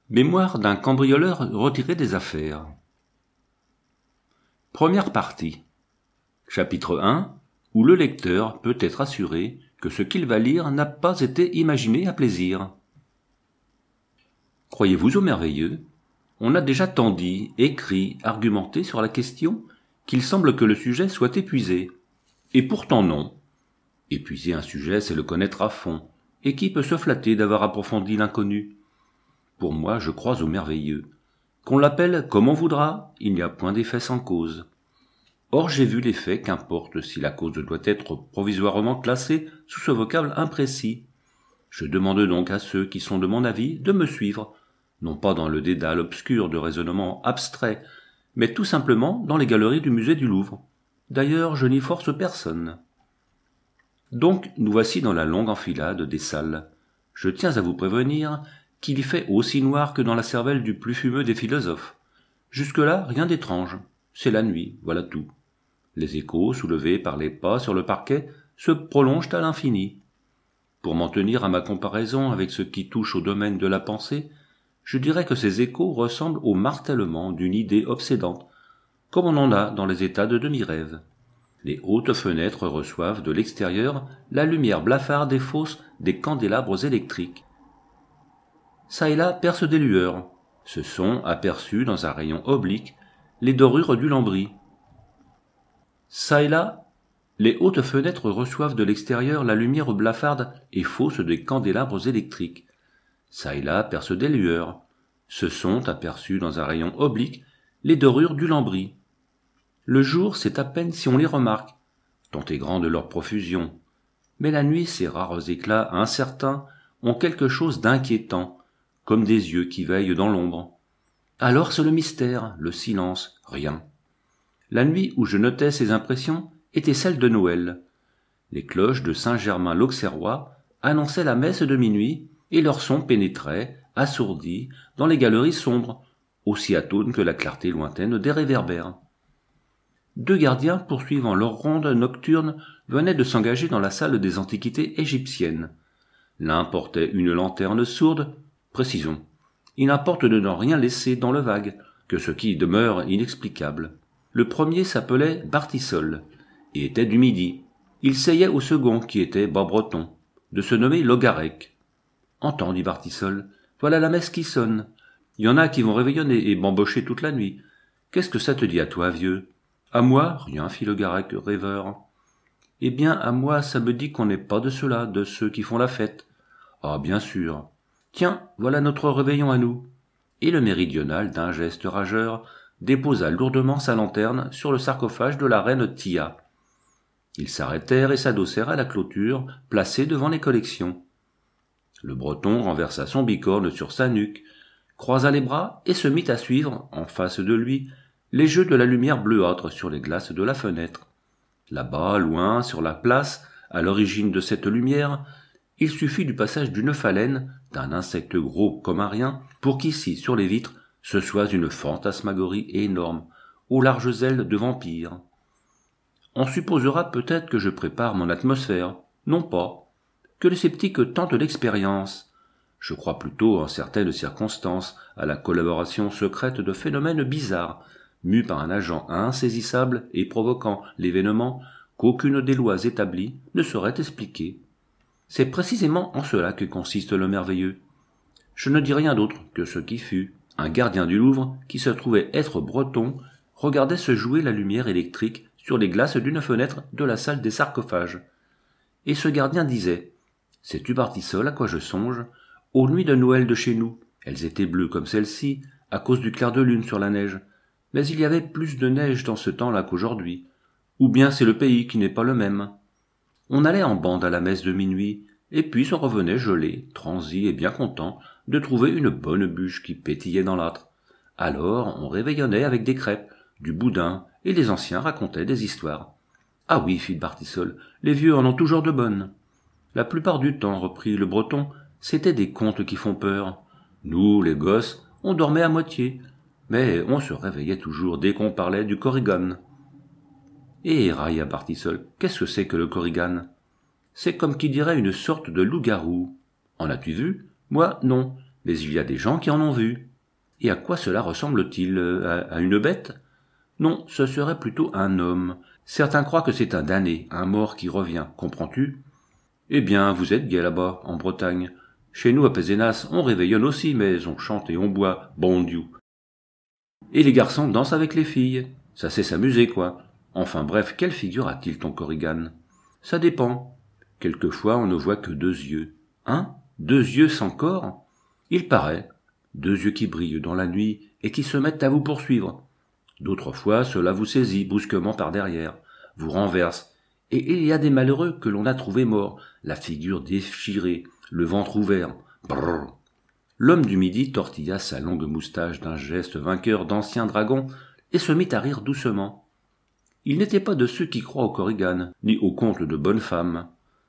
Mémoire d'un cambrioleur retiré des affaires. Première partie. Chapitre 1, où le lecteur peut être assuré que ce qu'il va lire n'a pas été imaginé à plaisir. Croyez-vous au merveilleux ? On a déjà tant dit, écrit, argumenté sur la question qu'il semble que le sujet soit épuisé. Et pourtant non. Épuiser un sujet, c'est le connaître à fond. Et qui peut se flatter d'avoir approfondi l'inconnu ? Pour moi, je crois au merveilleux. Qu'on l'appelle comme on voudra, il n'y a point d'effet sans cause. Or j'ai vu l'effet, qu'importe si la cause doit être provisoirement classée sous ce vocable imprécis. Je demande donc à ceux qui sont de mon avis de me suivre, non pas dans le dédale obscur de raisonnements abstraits, mais tout simplement dans les galeries du musée du Louvre. D'ailleurs, je n'y force personne. Donc, nous voici dans la longue enfilade des salles. Je tiens à vous prévenir qu'il y fait aussi noir que dans la cervelle du plus fumeux des philosophes. Jusque-là, rien d'étrange. C'est la nuit, voilà tout. Les échos, soulevés par les pas sur le parquet, se prolongent à l'infini. Pour m'en tenir à ma comparaison avec ce qui touche au domaine de la pensée, je dirais que ces échos ressemblent au martèlement d'une idée obsédante, comme on en a dans les états de demi-rêve. Les hautes fenêtres reçoivent de l'extérieur la lumière blafarde et fausse des candélabres électriques. Ça et là percent des lueurs. Se sont aperçus dans un rayon oblique les dorures du lambris. Ça et là, les hautes fenêtres reçoivent de l'extérieur la lumière blafarde et fausse des candélabres électriques. Ça et là percent des lueurs. Se sont aperçus dans un rayon oblique les dorures du lambris. Le jour, c'est à peine si on les remarque, tant est grande leur profusion. Mais la nuit, ces rares éclats incertains ont quelque chose d'inquiétant, comme des yeux qui veillent dans l'ombre. Alors c'est le mystère, le silence, rien. La nuit où je notais ces impressions était celle de Noël. Les cloches de Saint-Germain-l'Auxerrois annonçaient la messe de minuit, et leur son pénétrait, assourdi, dans les galeries sombres, aussi atone que la clarté lointaine des réverbères. Deux gardiens poursuivant leur ronde nocturne venaient de s'engager dans la salle des antiquités égyptiennes. L'un portait une lanterne sourde. Précisons, il n'importe de ne rien laisser dans le vague que ce qui demeure inexplicable. Le premier s'appelait Bartissol, et était du Midi. Il seyait au second, qui était bas-breton, de se nommer Logarec. « Entends, dit Bartissol, voilà la messe qui sonne. Il y en a qui vont réveillonner et bambocher toute la nuit. Qu'est-ce que ça te dit à toi, vieux ? » « À moi, rien, fit Logarec, rêveur. »« Eh bien, à moi, ça me dit qu'on n'est pas de ceux-là, de ceux qui font la fête. »« Ah, bien sûr. Tiens, voilà notre réveillon à nous. » Et le méridional, d'un geste rageur, déposa lourdement sa lanterne sur le sarcophage de la reine Tia. Ils s'arrêtèrent et s'adossèrent à la clôture placée devant les collections. Le Breton renversa son bicorne sur sa nuque, croisa les bras et se mit à suivre, en face de lui, les jeux de la lumière bleuâtre sur les glaces de la fenêtre. Là-bas, loin, sur la place, à l'origine de cette lumière, il suffit du passage d'une phalène, d'un insecte gros comme un rien, pour qu'ici, sur les vitres, ce soit une fantasmagorie énorme, aux larges ailes de vampire. On supposera peut-être que je prépare mon atmosphère, non pas, que les sceptiques tentent l'expérience. Je crois plutôt, en certaines circonstances, à la collaboration secrète de phénomènes bizarres, mus par un agent insaisissable et provoquant l'événement qu'aucune des lois établies ne saurait expliquer. C'est précisément en cela que consiste le merveilleux. Je ne dis rien d'autre que ce qui fut. Un gardien du Louvre, qui se trouvait être breton, regardait se jouer la lumière électrique sur les glaces d'une fenêtre de la salle des sarcophages. Et ce gardien disait « Sais-tu, Bartissol, à quoi je songe ? Aux nuits de Noël de chez nous. Elles étaient bleues comme celle-ci, à cause du clair de lune sur la neige. Mais il y avait plus de neige dans ce temps-là qu'aujourd'hui. Ou bien c'est le pays qui n'est pas le même. On allait en bande à la messe de minuit, et puis s'en revenait gelé, transi et bien content de trouver une bonne bûche qui pétillait dans l'âtre. Alors on réveillonnait avec des crêpes, du boudin, et les anciens racontaient des histoires. Ah oui, fit Bartissol, les vieux en ont toujours de bonnes. La plupart du temps, reprit le Breton, c'étaient des contes qui font peur. Nous, les gosses, on dormait à moitié, mais on se réveillait toujours dès qu'on parlait du Korrigan. Et railla Bartissol, qu'est-ce que c'est que le Korrigan ? C'est comme qui dirait une sorte de loup-garou. En as-tu vu ? Moi, non, Mais il y a des gens qui en ont vu. Et à quoi cela ressemble-t-il? À une bête? Non, ce serait plutôt un homme. Certains croient que c'est un damné, un mort qui revient, comprends-tu? Eh bien, vous êtes gai là-bas, en Bretagne. Chez nous, à Pézenas, on réveillonne aussi, mais on chante et on boit, bon Dieu. Et les garçons dansent avec les filles. Ça sait s'amuser, quoi. Enfin bref, quelle figure a-t-il ton Korrigan? Ça dépend. Quelquefois, on ne voit que 2 yeux. Hein? 2 yeux sans corps? Il paraît. 2 yeux qui brillent dans la nuit et qui se mettent à vous poursuivre. D'autres fois, cela vous saisit brusquement par derrière, vous renverse, et il y a des malheureux que l'on a trouvés morts, la figure déchirée, le ventre ouvert. Brrr. L'homme du midi tortilla sa longue moustache d'un geste vainqueur d'ancien dragon et se mit à rire doucement. Il n'était pas de ceux qui croient au Korrigan, ni aux contes de bonnes femmes.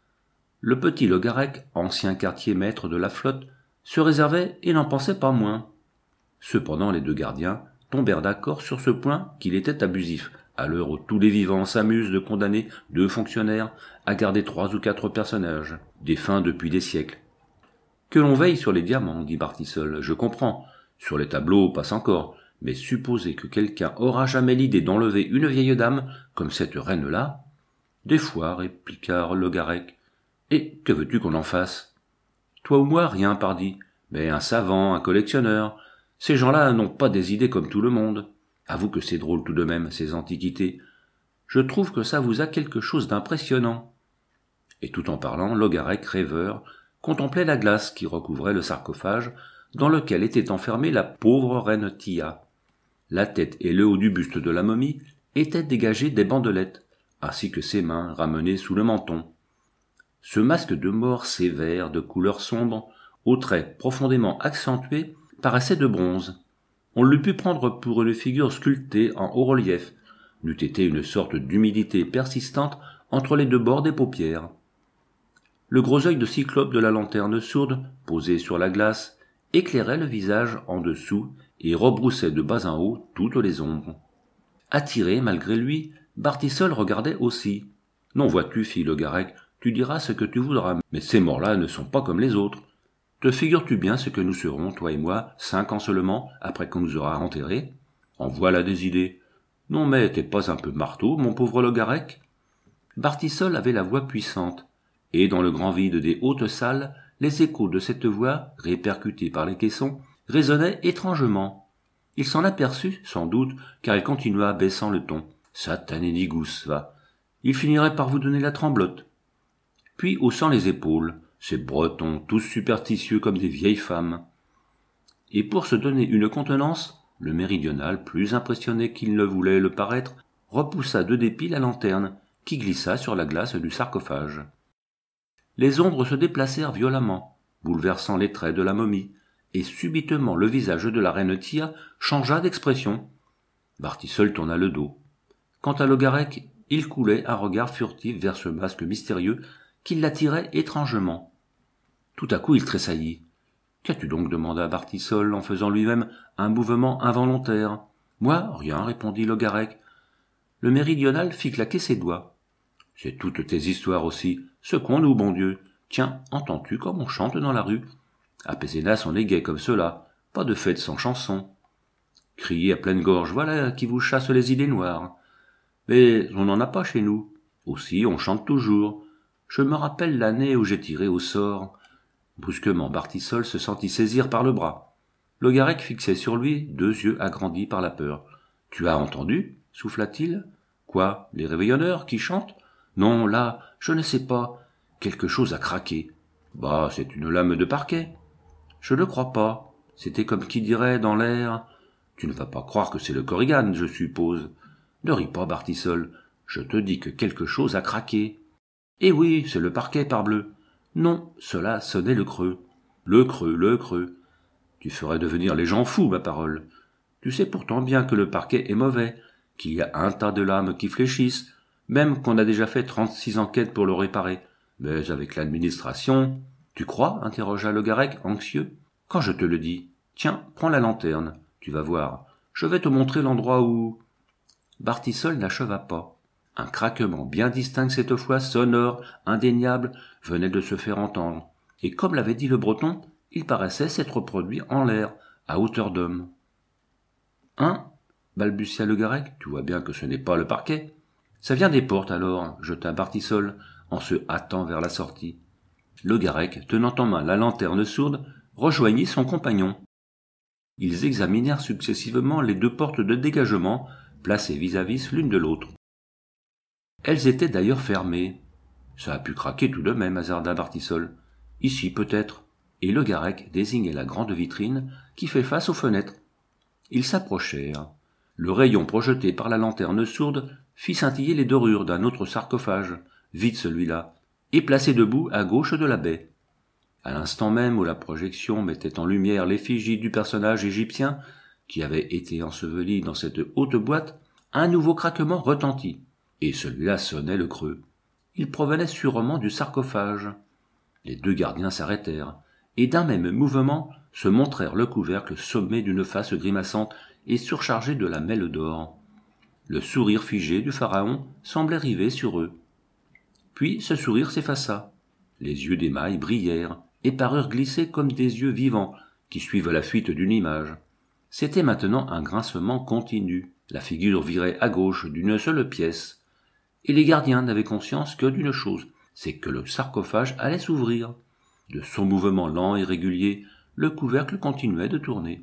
Le petit Logarec, ancien quartier maître de la flotte, se réservait et n'en pensait pas moins. Cependant les 2 gardiens tombèrent d'accord sur ce point qu'il était abusif, à l'heure où tous les vivants s'amusent de condamner 2 fonctionnaires à garder 3 ou 4 personnages, défunts depuis des siècles. Que l'on veille sur les diamants, dit Bartissol, je comprends. Sur les tableaux, passe encore. Mais supposer que quelqu'un aura jamais l'idée d'enlever une vieille dame, comme cette reine-là? Des fois, répliqua Logarec. Et que veux-tu qu'on en fasse? Toi ou moi, rien, pardi. Mais un savant, un collectionneur. Ces gens-là n'ont pas des idées comme tout le monde. Avoue que c'est drôle tout de même, ces antiquités. Je trouve que ça vous a quelque chose d'impressionnant. Et tout en parlant, Logarec, rêveur, contemplait la glace qui recouvrait le sarcophage dans lequel était enfermée la pauvre reine Tia. La tête et le haut du buste de la momie étaient dégagés des bandelettes, ainsi que ses mains ramenées sous le menton. Ce masque de mort sévère, de couleur sombre, aux traits profondément accentués, paraissait de bronze. On l'eût pu prendre pour une figure sculptée en haut relief, n'eût été une sorte d'humidité persistante entre les 2 bords des paupières. Le gros œil de cyclope de la lanterne sourde, posée sur la glace, éclairait le visage en dessous et rebroussait de bas en haut toutes les ombres. Attiré malgré lui, Bartissol regardait aussi. Non, vois-tu, fit Logarec, tu diras ce que tu voudras, mais ces morts-là ne sont pas comme les autres. Te figures-tu bien ce que nous serons, toi et moi, 5 ans seulement, après qu'on nous aura enterrés? En voilà des idées. Non mais t'es pas un peu marteau, mon pauvre Logarec? Bartissol avait la voix puissante, et dans le grand vide des hautes salles, les échos de cette voix, répercutés par les caissons, résonnaient étrangement. Il s'en aperçut, sans doute, car il continua baissant le ton. Satané digous, va. Il finirait par vous donner la tremblote. Puis, haussant les épaules, ces Bretons, tous superstitieux comme des vieilles femmes. Et pour se donner une contenance, le méridional, plus impressionné qu'il ne voulait le paraître, repoussa de dépit la lanterne, qui glissa sur la glace du sarcophage. Les ombres se déplacèrent violemment, bouleversant les traits de la momie, et subitement le visage de la reine Tia changea d'expression. Bartissol tourna le dos. Quant à Logarec, il coulait un regard furtif vers ce masque mystérieux qui l'attirait étrangement. Tout à coup il tressaillit. « Qu'as-tu donc » demanda Bartissol en faisant lui-même un mouvement involontaire. « Moi, rien, répondit Logarec. Le méridional fit claquer ses doigts. « C'est toutes tes histoires aussi. Secoue-nous, bon Dieu. Tiens, entends-tu comme on chante dans la rue? À Pézenas, on est gai comme cela. Pas de fête sans chanson. Criez à pleine gorge, voilà qui vous chasse les idées noires. Mais on n'en a pas chez nous. Aussi, on chante toujours. Je me rappelle l'année où j'ai tiré au sort. » Brusquement, Bartissol se sentit saisir par le bras. Logarec fixait sur lui 2 yeux agrandis par la peur. « Tu as entendu » souffla-t-il. « Quoi, les réveillonneurs qui chantent ? Non, là, je ne sais pas. Quelque chose a craqué. Bah, c'est une lame de parquet. Je ne crois pas. C'était comme qui dirait dans l'air. Tu ne vas pas croire que c'est le Korrigan, je suppose. Ne ris pas, Bartissol. Je te dis que quelque chose a craqué. Eh oui, c'est le parquet, parbleu. Non, cela sonnait le creux. Le creux, le creux. Tu ferais devenir les gens fous, ma parole. Tu sais pourtant bien que le parquet est mauvais, qu'il y a un tas de lames qui fléchissent, même qu'on a déjà fait 36 enquêtes pour le réparer. Mais avec l'administration... Tu crois interrogea Logarec, anxieux. Quand je te le dis. Tiens, prends la lanterne. Tu vas voir. Je vais te montrer l'endroit où... Bartissol n'acheva pas. Un craquement bien distinct cette fois, sonore, indéniable, venait de se faire entendre. Et comme l'avait dit le Breton, Il paraissait s'être produit en l'air, à hauteur d'homme. « Hein ?» balbutia le Garec. « Tu vois bien que ce n'est pas le parquet. »« Ça vient des portes alors, » jeta Bartisol, en se hâtant vers la sortie. Le Garec, tenant en main la lanterne sourde, rejoignit son compagnon. Ils examinèrent successivement les 2 portes de dégagement, placées vis-à-vis l'une de l'autre. Elles étaient d'ailleurs fermées. « Ça a pu craquer tout de même, » hasarda Bartisol. « Ici peut-être. » Et le Garec désignait la grande vitrine qui fait face aux fenêtres. Ils s'approchèrent. Le rayon projeté par la lanterne sourde fit scintiller les dorures d'un autre sarcophage, vide celui-là, et placé debout à gauche de la baie. À l'instant même où la projection mettait en lumière l'effigie du personnage égyptien, qui avait été enseveli dans cette haute boîte, un nouveau craquement retentit, et celui-là sonnait le creux. Il provenait sûrement du sarcophage. Les 2 gardiens s'arrêtèrent, et d'un même mouvement se montrèrent le couvercle sommé d'une face grimaçante et surchargée de lamelles d'or. Le sourire figé du pharaon semblait river sur eux. Puis ce sourire s'effaça. Les yeux d'émail brillèrent et parurent glisser comme des yeux vivants qui suivent la fuite d'une image. C'était maintenant un grincement continu. La figure virait à gauche d'une seule pièce. Et les gardiens n'avaient conscience que d'une chose, c'est que le sarcophage allait s'ouvrir. De son mouvement lent et régulier, le couvercle continuait de tourner.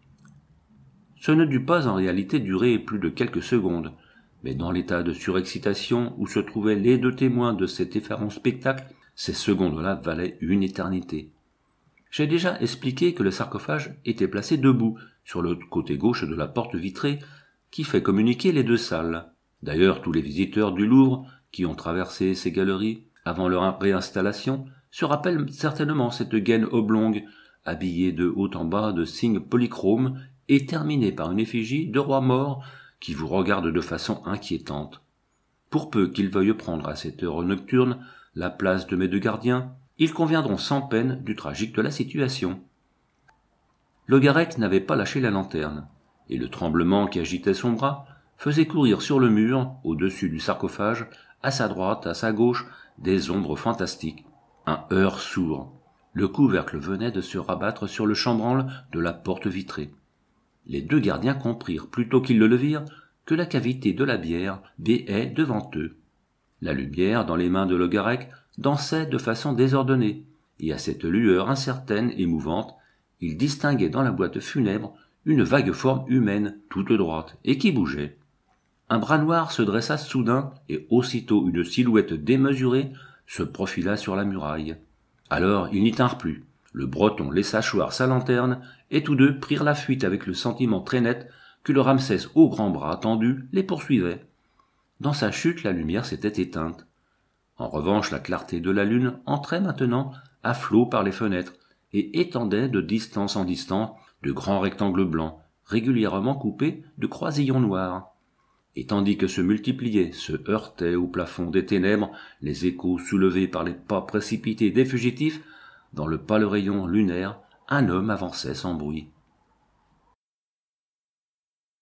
Ce ne dut pas en réalité durer plus de quelques secondes, mais dans l'état de surexcitation où se trouvaient les 2 témoins de cet effarant spectacle, ces secondes-là valaient une éternité. J'ai déjà expliqué que le sarcophage était placé debout, sur le côté gauche de la porte vitrée, qui fait communiquer les 2 salles. D'ailleurs, tous les visiteurs du Louvre, qui ont traversé ces galeries, avant leur réinstallation, se rappellent certainement cette gaine oblongue, habillée de haut en bas de signes polychromes et terminée par une effigie de roi mort qui vous regarde de façon inquiétante. Pour peu qu'ils veuillent prendre à cette heure nocturne la place de mes 2 gardiens, ils conviendront sans peine du tragique de la situation. Le Garec n'avait pas lâché la lanterne, et le tremblement qui agitait son bras faisait courir sur le mur, au-dessus du sarcophage, à sa droite, à sa gauche, des ombres fantastiques. Un heurt sourd. Le couvercle venait de se rabattre sur le chambranle de la porte vitrée. Les 2 gardiens comprirent, plutôt qu'ils le virent, que la cavité de la bière béait devant eux. La lumière, dans les mains de Le Garec, dansait de façon désordonnée, et à cette lueur incertaine et mouvante, ils distinguaient dans la boîte funèbre une vague forme humaine, toute droite, et qui bougeait. Un bras noir se dressa soudain, et aussitôt une silhouette démesurée se profila sur la muraille. Alors ils n'y tinrent plus. Le Breton laissa choir sa lanterne, et tous 2 prirent la fuite avec le sentiment très net que le Ramsès aux grands bras tendus les poursuivait. Dans sa chute, la lumière s'était éteinte. En revanche, la clarté de la lune entrait maintenant à flot par les fenêtres et étendait de distance en distance de grands rectangles blancs, régulièrement coupés de croisillons noirs. Et tandis que se multipliaient, se heurtaient au plafond des ténèbres les échos soulevés par les pas précipités des fugitifs, dans le pâle rayon lunaire, un homme avançait sans bruit.